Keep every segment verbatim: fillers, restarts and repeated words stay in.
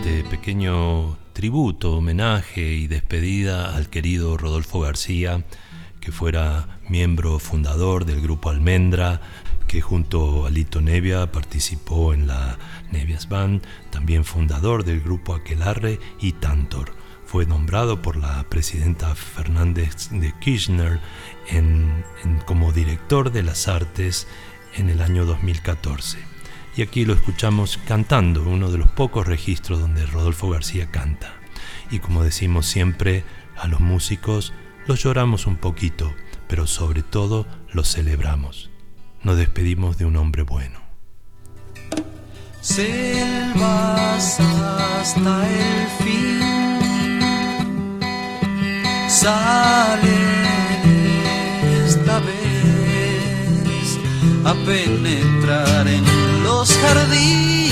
este pequeño tributo, homenaje y despedida al querido Rodolfo García, que fuera miembro fundador del grupo Almendra, que junto a Lito Nevia participó en la Nevias Band, también fundador del grupo Aquelarre y Tantor. Fue nombrado por la presidenta Fernández de Kirchner en, en, como director de las artes en el año dos mil catorce. Y aquí lo escuchamos cantando, uno de los pocos registros donde Rodolfo García canta. Y como decimos siempre, a los músicos los lloramos un poquito, pero sobre todo los celebramos. Nos despedimos de un hombre bueno. Selvas hasta el fin, sale esta vez a penetrar en los jardines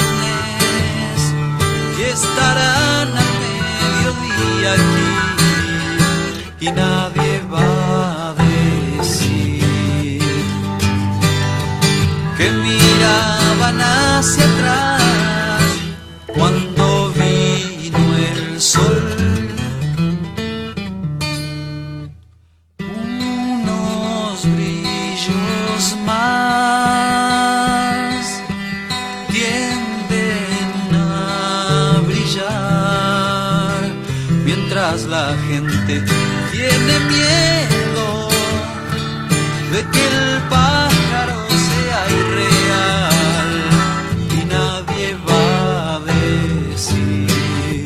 y estarán a mediodía aquí y nadie va a decir que miraban hacia atrás cuando vino el sol. Unos brillos más tienden a brillar mientras la gente tiene miedo de que el pájaro sea irreal y nadie va a decir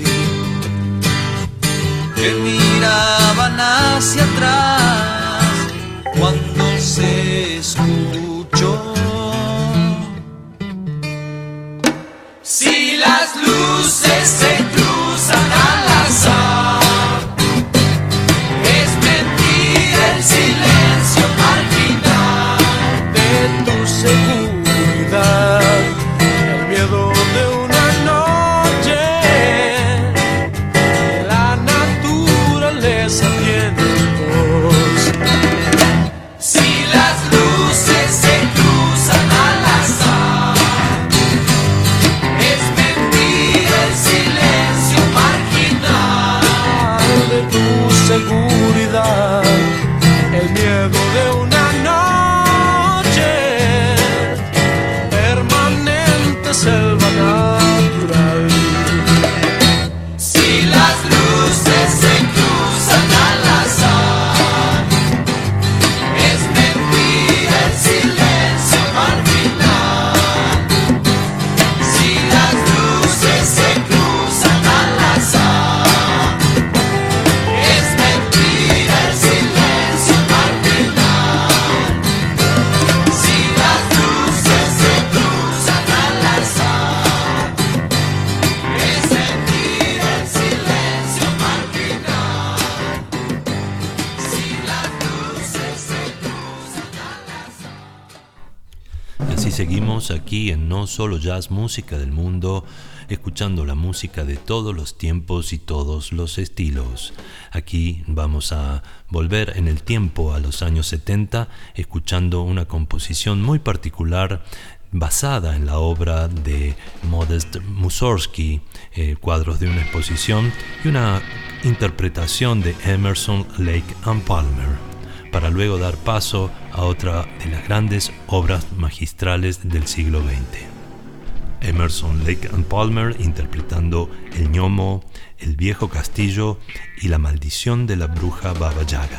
que miraban hacia atrás cuando se escuchó. Si las luces se cruzan al azar, el silencio marginal de tu seguridad, el miedo de una noche, la naturaleza tiene voz. Si las luces se cruzan al azar, es mentira el silencio marginal de tu seguridad, el miedo de una noche, permanente selva natural. Si las luces se cruzan al azar, es mentira el silencio marginal. Si las luces se cruzan al azar, es mentira el silencio marginal. Si las luces se cruzan al azar, es mentira el silencio marginal. Si las luces se cruzan al azar. Y así seguimos aquí en No Solo Jazz, Música del Mundo, escuchando la música de todos los tiempos y todos los estilos. Aquí vamos a volver en el tiempo a los años setenta, escuchando una composición muy particular basada en la obra de Modest Mussorgsky, eh, cuadros de una exposición, y una interpretación de Emerson, Lake and Palmer, para luego dar paso a otra de las grandes obras magistrales del siglo veinte. Emerson, Lake and Palmer interpretando El Ñomo, El Viejo Castillo y La Maldición de la Bruja Baba Yaga.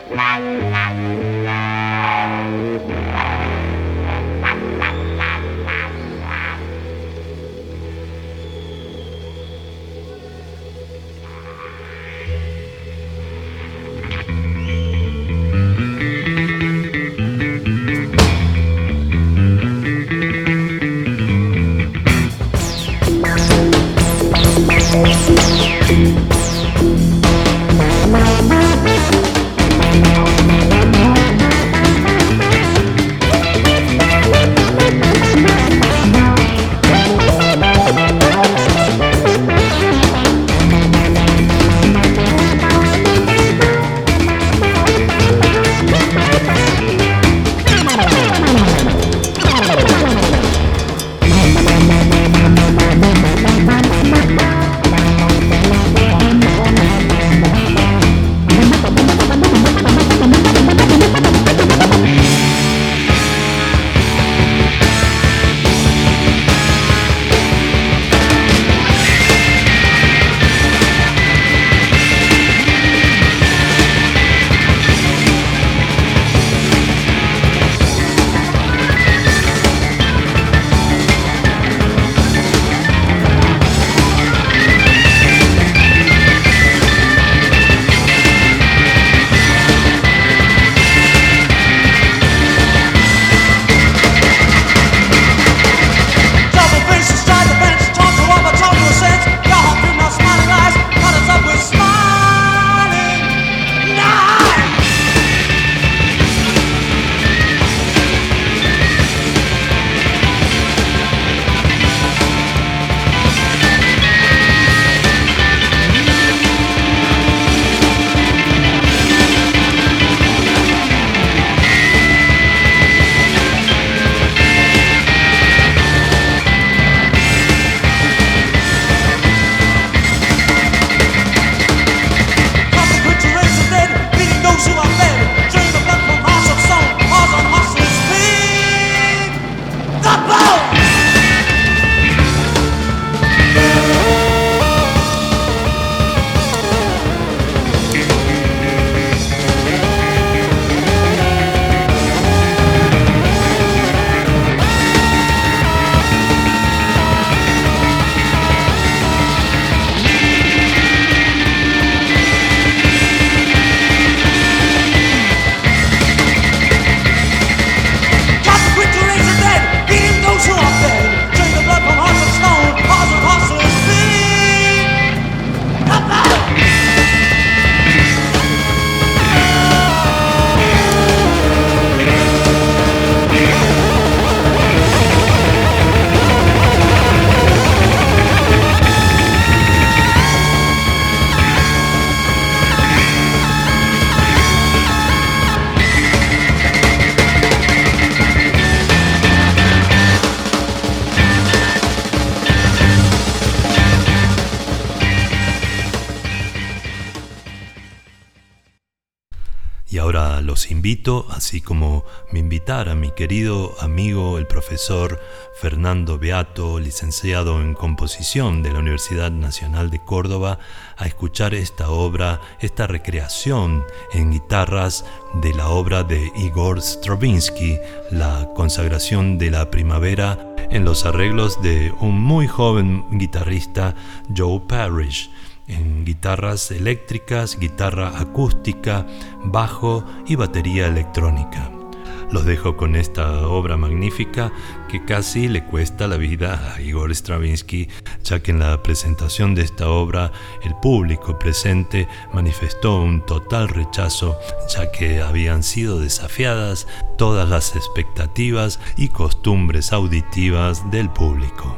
Y ahora los invito, así como me invitara mi querido amigo el profesor Fernando Beato, licenciado en composición de la Universidad Nacional de Córdoba, a escuchar esta obra, esta recreación en guitarras de la obra de Igor Stravinsky, La consagración de la primavera, en los arreglos de un muy joven guitarrista, Joe Parrish, en guitarras eléctricas, guitarra acústica, bajo y batería electrónica. Los dejo con esta obra magnífica que casi le cuesta la vida a Igor Stravinsky, ya que en la presentación de esta obra el público presente manifestó un total rechazo, ya que habían sido desafiadas todas las expectativas y costumbres auditivas del público.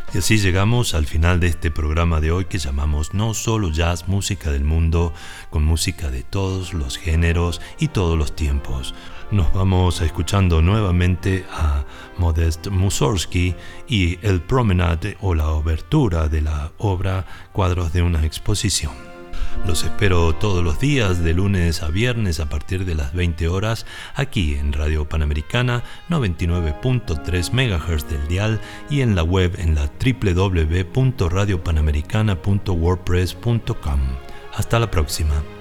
Y así llegamos al final de este programa de hoy que llamamos No Solo Jazz, Música del Mundo, con música de todos los géneros y todos los tiempos. Nos vamos escuchando nuevamente a Modest Mussorgsky y el Promenade o la obertura de la obra Cuadros de una exposición. Los espero todos los días de lunes a viernes a partir de las veinte horas aquí en Radio Panamericana noventa y nueve punto tres megahertz del dial y en la web en la doble u doble u doble u punto radio panamericana punto wordpress punto com. Hasta la próxima.